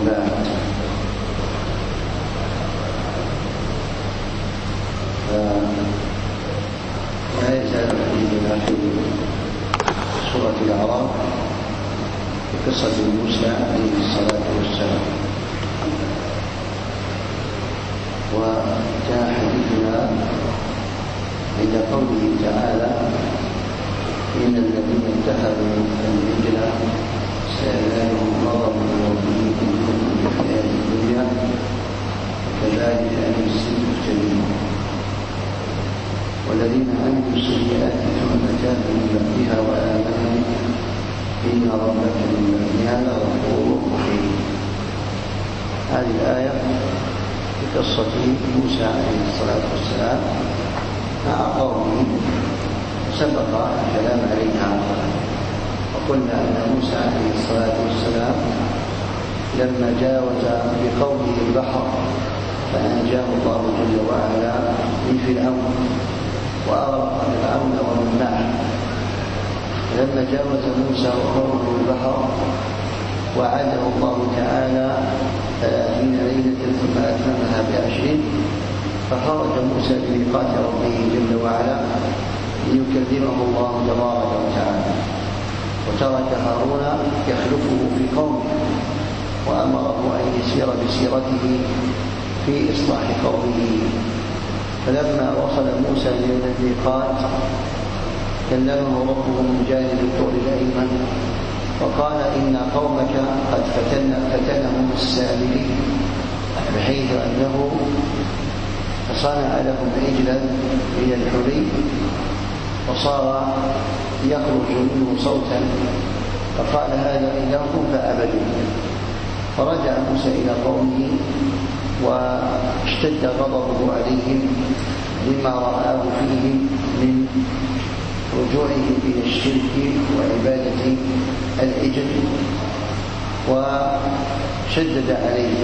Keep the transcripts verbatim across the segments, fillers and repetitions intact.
وبعد. فلا يزال حديثنا في سورة الأعراف بقصة موسى عليه الصلاة والسلام. وجاء حديثنا عند قوله تعالى: إن الذين اتخذوا العجل سينالهم غضب من ربهم في الحياة الدنيا وكذلك نجزي المجرمين. والذين عملوا السيئات ثم تابوا من بعدها وآمنوا إن ربك من بعدها لغفور رحيم. هذه الآية في قصة موسى عليه الصلاة والسلام مع قومه سبق الكلام عليها، وقلنا أن موسى عليه الصلاة والسلام لما جاوز بقومه البحر فأنجاه الله جل وعلا من فرعون وأغرق فرعون ومن معه. لما جاوز موسى وقومه البحر وعده الله تعالى ثلاثين ليلة ثم أتممها بعشر، فخرج موسى بميقات ربه جل وعلا ليكلمه الله تبارك وتعالى، وترك هارون يخلفه في قومه وأمره أن يسير بسيرته في إصلاح قومه. فلما وصل موسى إلى الميقات كلمه ربه من جانب الطور الأيمن وقال: إن قومك قد فتن فتنهم السامري، بحيث أنه صنع لهم عجلا من الحلي وصار يخرج منه صوتا، فقال: هذا إلهكم فأبدوا. فرجع موسى إلى قومه واشتد غضبه عليهم لما رآه فيهم من رجوعهم إلى الشرك وعبادة العجل، وشدد عليهم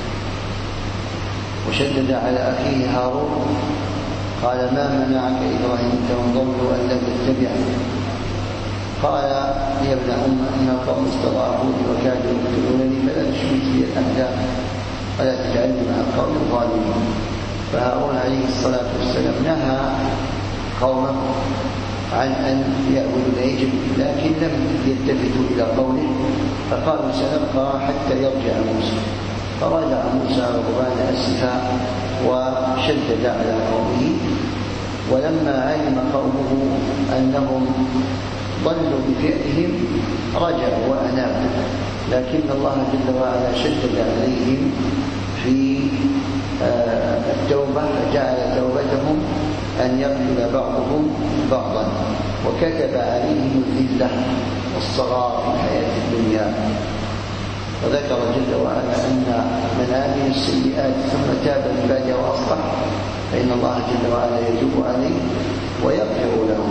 وشدد على أخيه هارون. قال: ما منعك إذ رهنت وانظروا أن لم تتبعني؟ قال: يا ابن أم إن القوم استضعفوني وكادوا يقتلونني فلا تشمت بي الأحداث ولا تجعلني مع القوم الظالمين. فهارون عليه الصلاة والسلام نهى قومه عن أن يعبدوا العجل، لكن لم يلتفتوا إلى قوله، فقالوا: سنبقى حتى يرجع موسى. فرجع موسى غضبان أسفا وشدد على قومه. ولما علم قومه أنهم ضلوا بفعلهم رجعوا وأنابوا، لكن الله جل وعلا شدد عليهم في التوبة فجعل توبتهم أن يقتل بعضهم بعضا، وكتب عليهم الذلة والصغار في الحياة الدنيا. وذكر جل وعلا أن من عمل السيئات ثم تاب من بعدها وأصلح فإن الله جل وعلا يتوب عليه ويغفر له.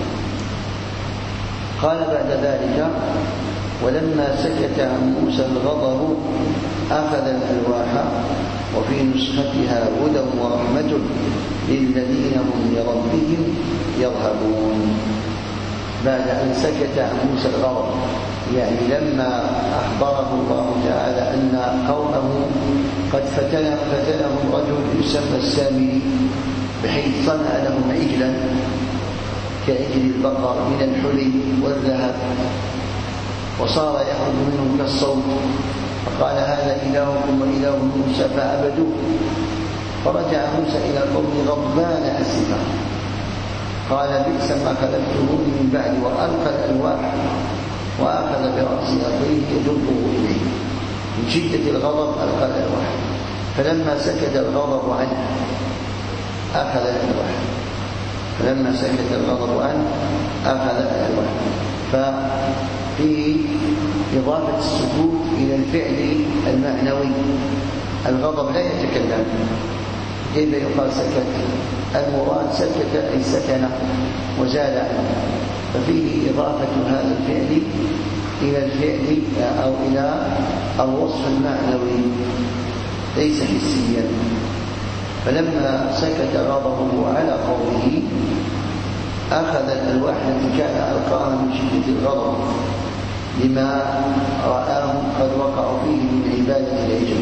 قال بعد ذلك: ولما سكت عن موسى الغضب أخذ الألواح وفي نسختها هدى ورحمة للذين هم لربهم يرهبون. بعد أن سكت عن موسى الغضب، يعني لما أخبره الله تعالى أن قومه قد فتن فتنهم رجل يسمى السامري، بحيث صنع لهم عجلا كعجل البقر من الحلي والذهب وصار يخرج منهم كالصوت، فقال: هذا إلهكم وإله موسى فعبدوه. فرجع موسى إلى قومه غضبان أسفا قال: بئس ما خلفتموني من بعد، وألقى الألواح وأخذ برأس أخيه يجره إليه. من شدة الغضب ألقى الألواح، فلما سكت الغضب عنه أخذ الألواح فلما سكت الغضب عنه أخذ الألواح. ففيه إضافة السكوت إلى الفعل المعنوي. الغضب لا يتكلم، كيف يقال سكت؟ المراد سكت أي سكن وزال عنه، ففيه إضافة هذا الفعل إلى الفعل أو إلى الوصف المعنوي ليس حسيا. فلما سكت غضبه على قومه أخذ الألواح التي كان ألقاها من شدة الغضب لما رآهم قد وقعوا فيه من عبادة العجل.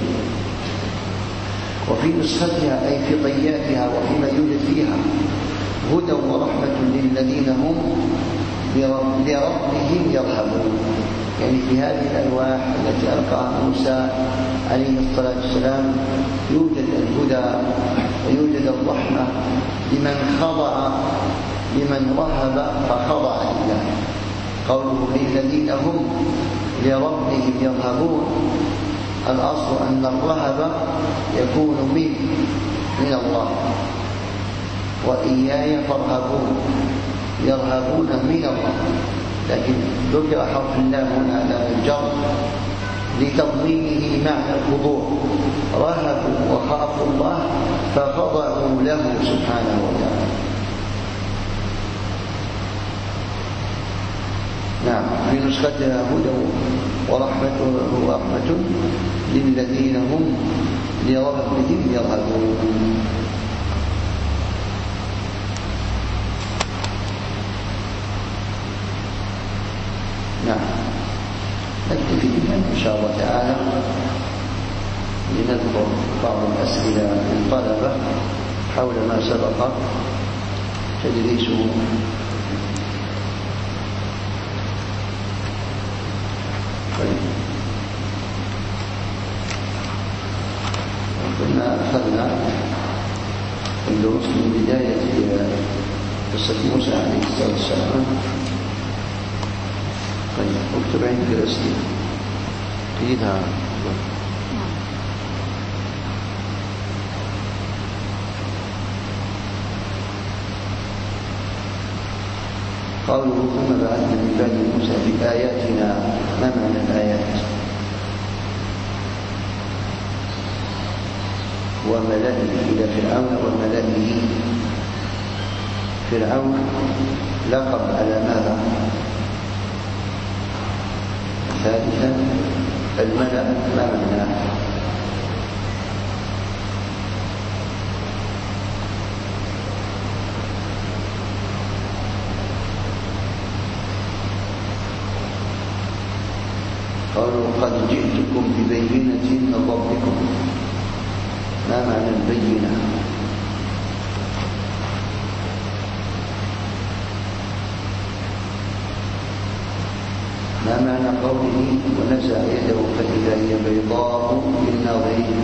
وفي نسختها أي في طياتها وفيما يوجد فيها هدى ورحمة للذين هم لربهم يرهبون، يعني في هذه الألواح التي ألقاها موسى عليه الصلاة والسلام يوجد الهدى ويوجد الرحمة لمن خضع لمن رهب فخضع لله. قوله للذين هم لربهم يرهبون، الأصل أن الرهب يكون من من الله، وإياي فارهبون يرهبون من الله، لكن ذكر حرف اللام هنا على الجر لتضمينه معنى الخضوع، رهبوا وخافوا الله فخضعوا له سبحانه وتعالى. نعم، في نسختها هدى ورحمة ورحمة للذين هم لربهم يرهبون. نعم، نكتفي بها إن شاء الله تعالى لنذكر بعض الأسئلة للطلبة حول ما سبق تدريسه. كنا أخذنا الدروس من بداية قصة موسى عليه الصلاة والسلام. طيب، اكتب عندك الأسئلة تجدها. قوله ثم بعثنا من بعد موسى بآياتنا، ما معنى الآيات؟ وملئه إلى فرعون وملئه. فرعون لقب على ماذا؟ ثالثا الملأ ما معناه؟ قالوا قد جئتكم ببينة من ربكم، ما معنى البينة؟ ما معنى قوله ونزع يده فإذا هي بيضاء للناظرين؟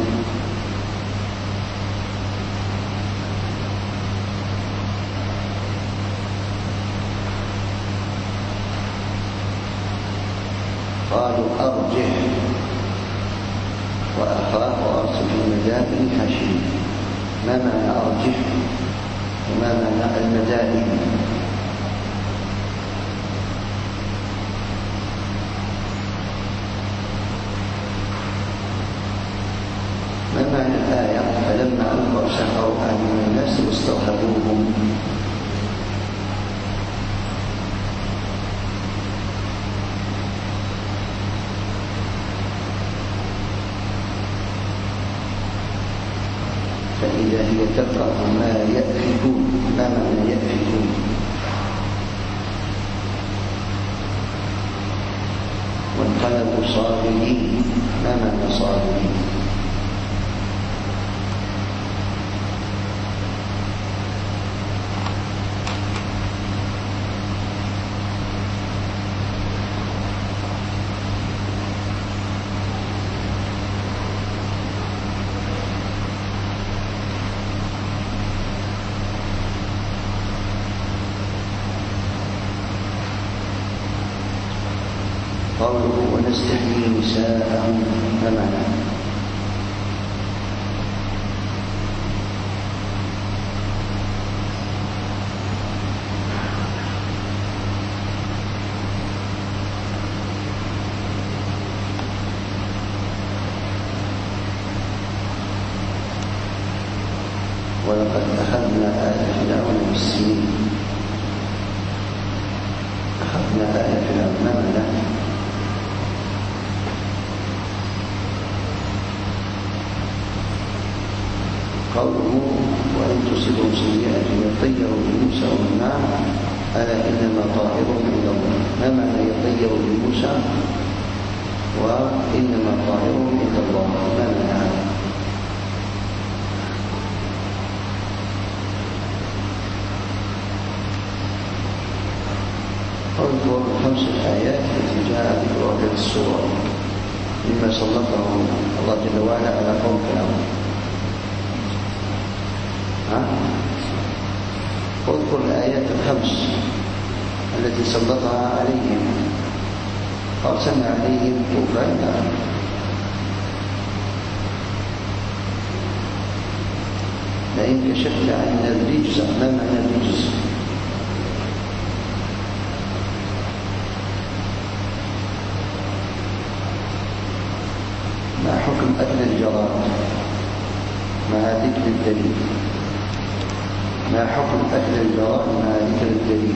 قالوا أرجع وأخاه وأرسل في المدائن حشيد. ما معنى أرجع وما معنى المدائن؟ ما معنى الآية فلما ألقوا سحروا أعين الناس واسترهبوهم؟ فإذا هي تقرأ ما يأفكون، ما معنى يأفكون؟ وانقلبوا صاغرين، ما معنى صاغرين؟ قوله ونستحيي نساءهم، ما معنى؟ ولقد أخذنا آل فرعون بالسنين. أخذنا آل فرعون، ما معنى؟ قوله وإن تصبهم سيئة يطيروا بموسى ومن معه ألا إنما طائرهم عند الله، ما معنى يطيروا بموسى وإنما طائرهم عند الله ما منع. اذكر خمس الآيات التي جاء ذكرها في السورة مما سلطه الله جل وعلا على قوم فرعون. اذكر الآيات الخمس التي سلطها عليهم، أرسلنا عليهم طوفانا لئن كشفت عنا الرجز. ما معنى الرجز؟ ما حكم أكل الجراد مع ذكر الدليل؟ ما حكم أكل الجراد مع ذكر الدليل؟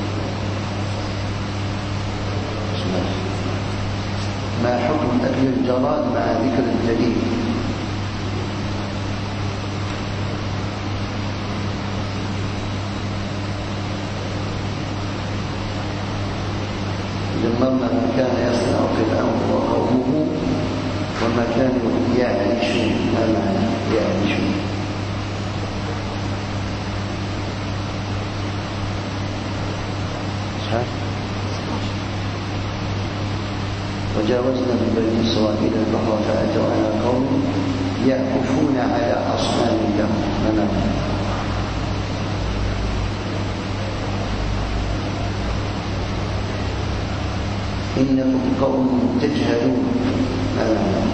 ما حكم أكل الجراد مع ذكر الدليل؟ دمرنا ما كان يصنع فرعون وقومه وما كانوا يعيشون. ما معنى يعيشون؟ وجاوزنا ببني إسرائيل البحر فأتوا على قوم يعكفون على أصنام لهم. ما معنى؟ إنكم قوم تجهلون. ما معنى؟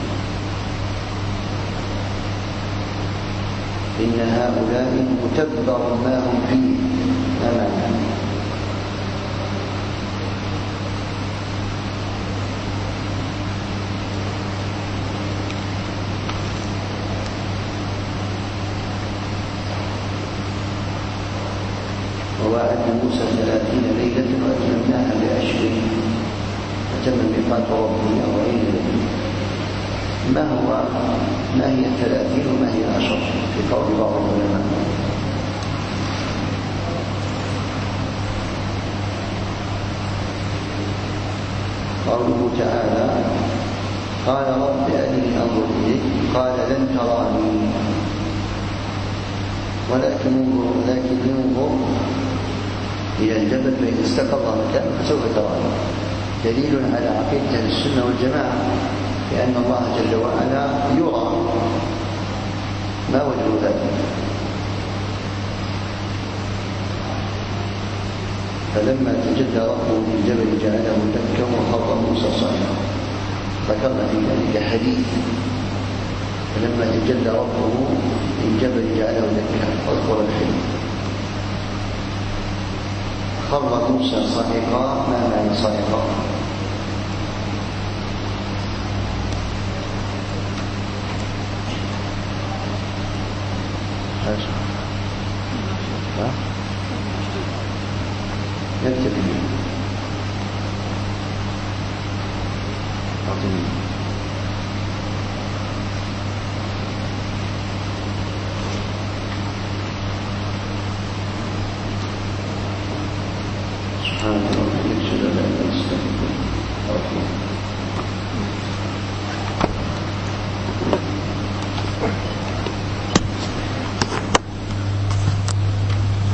إن هؤلاء متبر ما هم فيه. ما معنى؟ ووعدنا موسى ثلاثين ليلة وأتممناها بعشر فتم ميقات ربه أربعين ليلة. ما هو ما هي الثلاثين وما هي العشر في قول بعض العلماء؟ قوله تعالى قال رب أرني أنظر إليك قال لن تراني ولكن انظر ولكن انظر إلى الجبل فإن استقر مكانه فسوف تراني. دليل على عقيدة السنة والجماعة لأن الله جل وعلا يرى. ما وجه ذلك؟ فلما تجلى ربه للجبل جعله دكا وخر موسى صعقا. ذكرنا في ذلك حديث فلما تجلى ربه للجبل جعله دكا. اذكر الحديث. خر موسى صعقا. ما معنى صعقا؟